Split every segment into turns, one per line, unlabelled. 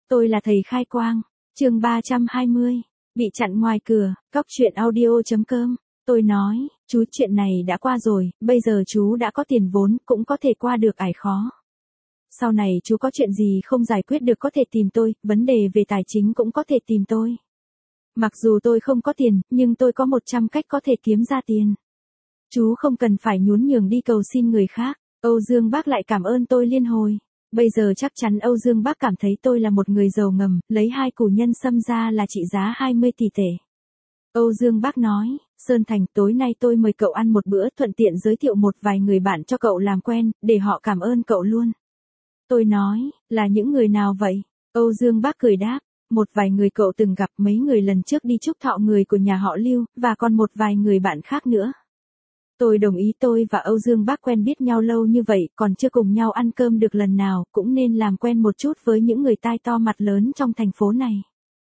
Tôi là thầy khai quang. Chương 320. Bị chặn ngoài cửa. Cóc truyện audio.com. Tôi nói, chú, chuyện này đã qua rồi, bây giờ chú đã có tiền vốn, cũng có thể qua được ải khó. Sau này chú có chuyện gì không giải quyết được có thể tìm tôi, vấn đề về tài chính cũng có thể tìm tôi. Mặc dù tôi không có tiền, nhưng tôi có 100 cách có thể kiếm ra tiền. Chú không cần phải nhún nhường đi cầu xin người khác. Âu Dương Bác lại cảm ơn tôi liên hồi. Bây giờ chắc chắn Âu Dương Bác cảm thấy tôi là một người giàu ngầm, lấy 2 củ nhân sâm ra là trị giá 20 tỷ tệ. Âu Dương Bác nói, Sơn Thành, tối nay tôi mời cậu ăn một bữa, thuận tiện giới thiệu một vài người bạn cho cậu làm quen, để họ cảm ơn cậu luôn. Tôi nói, là những người nào vậy? Âu Dương Bác cười đáp, một vài người cậu từng gặp, mấy người lần trước đi chúc thọ người của nhà họ Lưu, và còn một vài người bạn khác nữa. Tôi đồng ý, tôi và Âu Dương Bác quen biết nhau lâu như vậy, còn chưa cùng nhau ăn cơm được lần nào, cũng nên làm quen một chút với những người tai to mặt lớn trong thành phố này.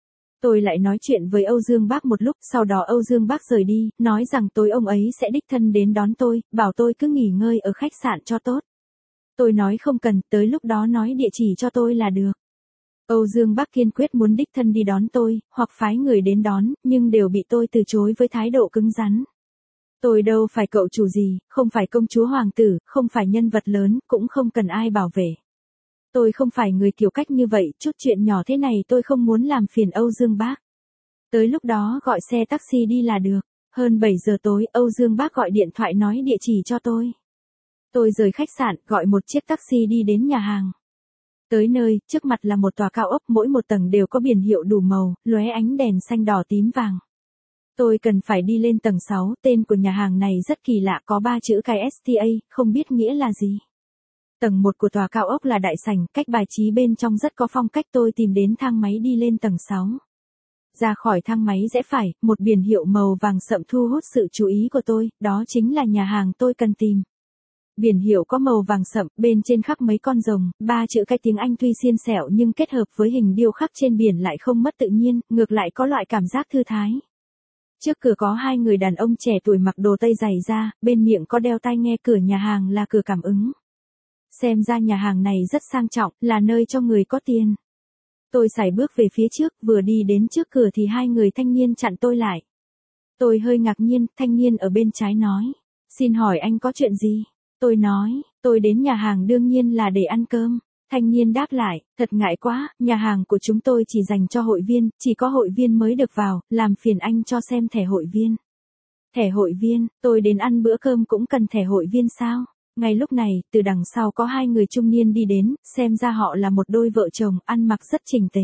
Tôi lại nói chuyện với Âu Dương Bác một lúc, sau đó Âu Dương Bác rời đi, nói rằng tối ông ấy sẽ đích thân đến đón tôi, bảo tôi cứ nghỉ ngơi ở khách sạn cho tốt. Tôi nói không cần, tới lúc đó nói địa chỉ cho tôi là được. Âu Dương Bác kiên quyết muốn đích thân đi đón tôi, hoặc phái người đến đón, nhưng đều bị tôi từ chối với thái độ cứng rắn. Tôi đâu phải cậu chủ gì, không phải công chúa hoàng tử, không phải nhân vật lớn, cũng không cần ai bảo vệ. Tôi không phải người kiểu cách như vậy, chút chuyện nhỏ thế này tôi không muốn làm phiền Âu Dương Bác. Tới lúc đó gọi xe taxi đi là được. Hơn 7 giờ tối, Âu Dương Bác gọi điện thoại nói địa chỉ cho tôi. Tôi rời khách sạn, gọi một chiếc taxi đi đến nhà hàng. Tới nơi, trước mặt là một tòa cao ốc, mỗi một tầng đều có biển hiệu đủ màu, lóe ánh đèn xanh đỏ tím vàng. Tôi cần phải đi lên tầng 6, tên của nhà hàng này rất kỳ lạ, có 3 chữ cái STA, không biết nghĩa là gì. Tầng 1 của tòa cao ốc là đại sảnh, cách bài trí bên trong rất có phong cách, tôi tìm đến thang máy đi lên tầng 6. Ra khỏi thang máy rẽ phải, một biển hiệu màu vàng sậm thu hút sự chú ý của tôi, đó chính là nhà hàng tôi cần tìm. Biển hiệu có màu vàng sậm, bên trên khắc mấy con rồng, 3 chữ cái tiếng Anh tuy xiên xẻo nhưng kết hợp với hình điêu khắc trên biển lại không mất tự nhiên, ngược lại có loại cảm giác thư thái. Trước cửa có 2 người đàn ông trẻ tuổi mặc đồ tây dày da, bên miệng có đeo tai nghe, cửa nhà hàng là cửa cảm ứng. Xem ra nhà hàng này rất sang trọng, là nơi cho người có tiền. Tôi sải bước về phía trước, vừa đi đến trước cửa thì 2 người thanh niên chặn tôi lại. Tôi hơi ngạc nhiên, thanh niên ở bên trái nói, xin hỏi anh có chuyện gì? Tôi nói, tôi đến nhà hàng đương nhiên là để ăn cơm. Thanh niên đáp lại, thật ngại quá, nhà hàng của chúng tôi chỉ dành cho hội viên, chỉ có hội viên mới được vào, làm phiền anh cho xem thẻ hội viên. Thẻ hội viên, tôi đến ăn bữa cơm cũng cần thẻ hội viên sao? Ngay lúc này, từ đằng sau có 2 người trung niên đi đến, xem ra họ là một đôi vợ chồng, ăn mặc rất chỉnh tề.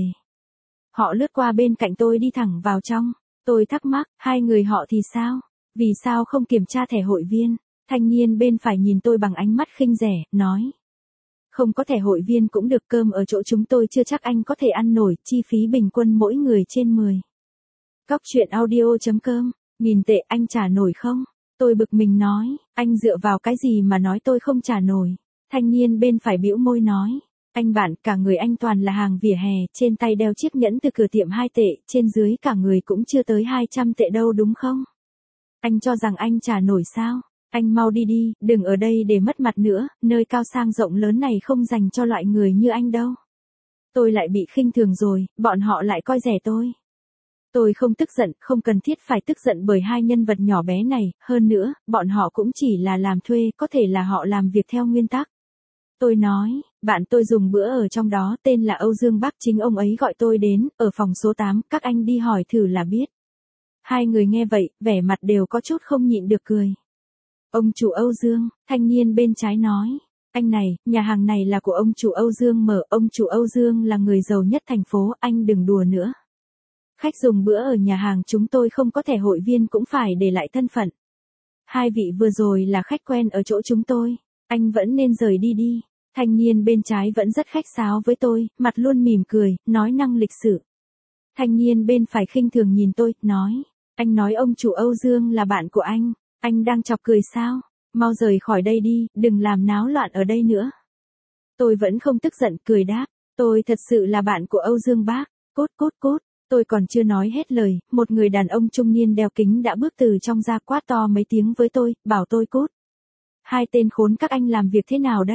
Họ lướt qua bên cạnh tôi đi thẳng vào trong. Tôi thắc mắc, 2 người họ thì sao? Vì sao không kiểm tra thẻ hội viên? Thanh niên bên phải nhìn tôi bằng ánh mắt khinh rẻ, nói. Không có thẻ hội viên cũng được, cơm ở chỗ chúng tôi chưa chắc anh có thể ăn nổi, chi phí bình quân mỗi người trên 10. Cóc truyện audio.com, 1000 tệ anh trả nổi không? Tôi bực mình nói, anh dựa vào cái gì mà nói tôi không trả nổi? Thanh niên bên phải bĩu môi nói, anh bạn, cả người anh toàn là hàng vỉa hè, trên tay đeo chiếc nhẫn từ cửa tiệm 2 tệ, trên dưới cả người cũng chưa tới 200 tệ đâu đúng không? Anh cho rằng anh trả nổi sao? Anh mau đi đi, đừng ở đây để mất mặt nữa, nơi cao sang rộng lớn này không dành cho loại người như anh đâu. Tôi lại bị khinh thường rồi, bọn họ lại coi rẻ tôi. Tôi không tức giận, không cần thiết phải tức giận bởi 2 nhân vật nhỏ bé này, hơn nữa, bọn họ cũng chỉ là làm thuê, có thể là họ làm việc theo nguyên tắc. Tôi nói, bạn tôi dùng bữa ở trong đó, tên là Âu Dương Bác, chính ông ấy gọi tôi đến, ở phòng số 8, các anh đi hỏi thử là biết. 2 người nghe vậy, vẻ mặt đều có chút không nhịn được cười. Ông chủ Âu Dương, thanh niên bên trái nói, anh này, nhà hàng này là của ông chủ Âu Dương mở, ông chủ Âu Dương là người giàu nhất thành phố, anh đừng đùa nữa. Khách dùng bữa ở nhà hàng chúng tôi không có thẻ hội viên cũng phải để lại thân phận. 2 vị vừa rồi là khách quen ở chỗ chúng tôi, anh vẫn nên rời đi đi. Thanh niên bên trái vẫn rất khách sáo với tôi, mặt luôn mỉm cười, nói năng lịch sự. Thanh niên bên phải khinh thường nhìn tôi, nói, anh nói ông chủ Âu Dương là bạn của anh đang chọc cười sao? Mau rời khỏi đây đi, đừng làm náo loạn ở đây nữa. Tôi vẫn không tức giận, cười đáp, tôi thật sự là bạn của Âu Dương Bác, cút cút cút. Tôi còn chưa nói hết lời, một người đàn ông trung niên đeo kính đã bước từ trong ra, quát to mấy tiếng với tôi, bảo tôi cút. 2 tên khốn các anh làm việc thế nào đấy?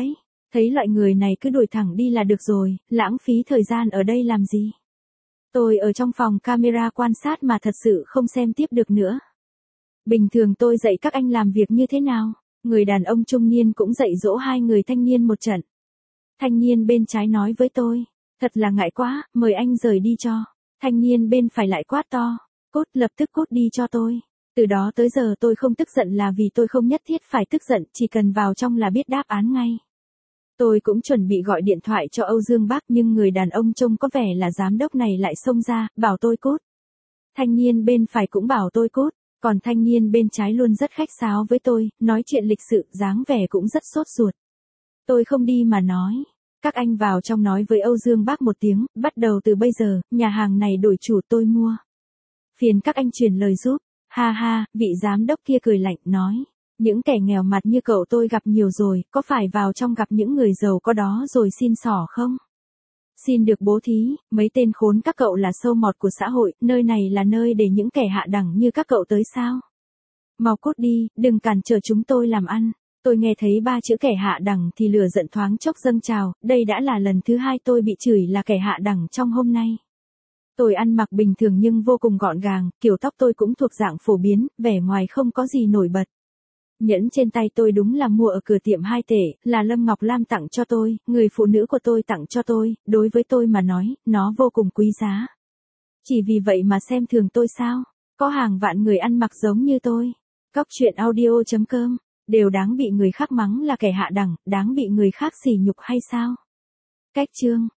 Thấy loại người này cứ đuổi thẳng đi là được rồi, lãng phí thời gian ở đây làm gì. Tôi ở trong phòng camera quan sát mà thật sự không xem tiếp được nữa. Bình thường tôi dạy các anh làm việc như thế nào? Người đàn ông trung niên cũng dạy dỗ hai người thanh niên một trận. Thanh niên bên trái nói với tôi, thật là ngại quá, mời anh rời đi cho. Thanh niên bên phải lại quát to, cút, lập tức cút đi cho tôi. Từ đó tới giờ tôi không tức giận là vì tôi không nhất thiết phải tức giận, chỉ cần vào trong là biết đáp án ngay. Tôi cũng chuẩn bị gọi điện thoại cho Âu Dương Bác nhưng người đàn ông trông có vẻ là giám đốc này lại xông ra, bảo tôi cút. Thanh niên bên phải cũng bảo tôi cút, còn thanh niên bên trái luôn rất khách sáo với tôi, nói chuyện lịch sự, dáng vẻ cũng rất sốt ruột. Tôi không đi mà nói. Các anh vào trong nói với Âu Dương Bác một tiếng, bắt đầu từ bây giờ, nhà hàng này đổi chủ tôi mua. Phiền các anh truyền lời giúp. Ha ha, vị giám đốc kia cười lạnh, nói. Những kẻ nghèo mặt như cậu tôi gặp nhiều rồi, có phải vào trong gặp những người giàu có đó rồi xin xỏ không? Xin được bố thí, mấy tên khốn các cậu là sâu mọt của xã hội, nơi này là nơi để những kẻ hạ đẳng như các cậu tới sao? Mau cút đi, đừng cản trở chúng tôi làm ăn. Tôi nghe thấy ba chữ kẻ hạ đẳng thì lửa giận thoáng chốc dâng trào, đây đã là lần thứ hai tôi bị chửi là kẻ hạ đẳng trong hôm nay. Tôi ăn mặc bình thường nhưng vô cùng gọn gàng, kiểu tóc tôi cũng thuộc dạng phổ biến, vẻ ngoài không có gì nổi bật. Nhẫn trên tay tôi đúng là mua ở cửa tiệm 2 tể, là Lâm Ngọc Lam tặng cho tôi, người phụ nữ của tôi tặng cho tôi, đối với tôi mà nói, nó vô cùng quý giá. Chỉ vì vậy mà xem thường tôi sao? Có hàng vạn người ăn mặc giống như tôi. Cóc truyện audio.com, đều đáng bị người khác mắng là kẻ hạ đẳng, đáng bị người khác sỉ nhục hay sao? Cách chương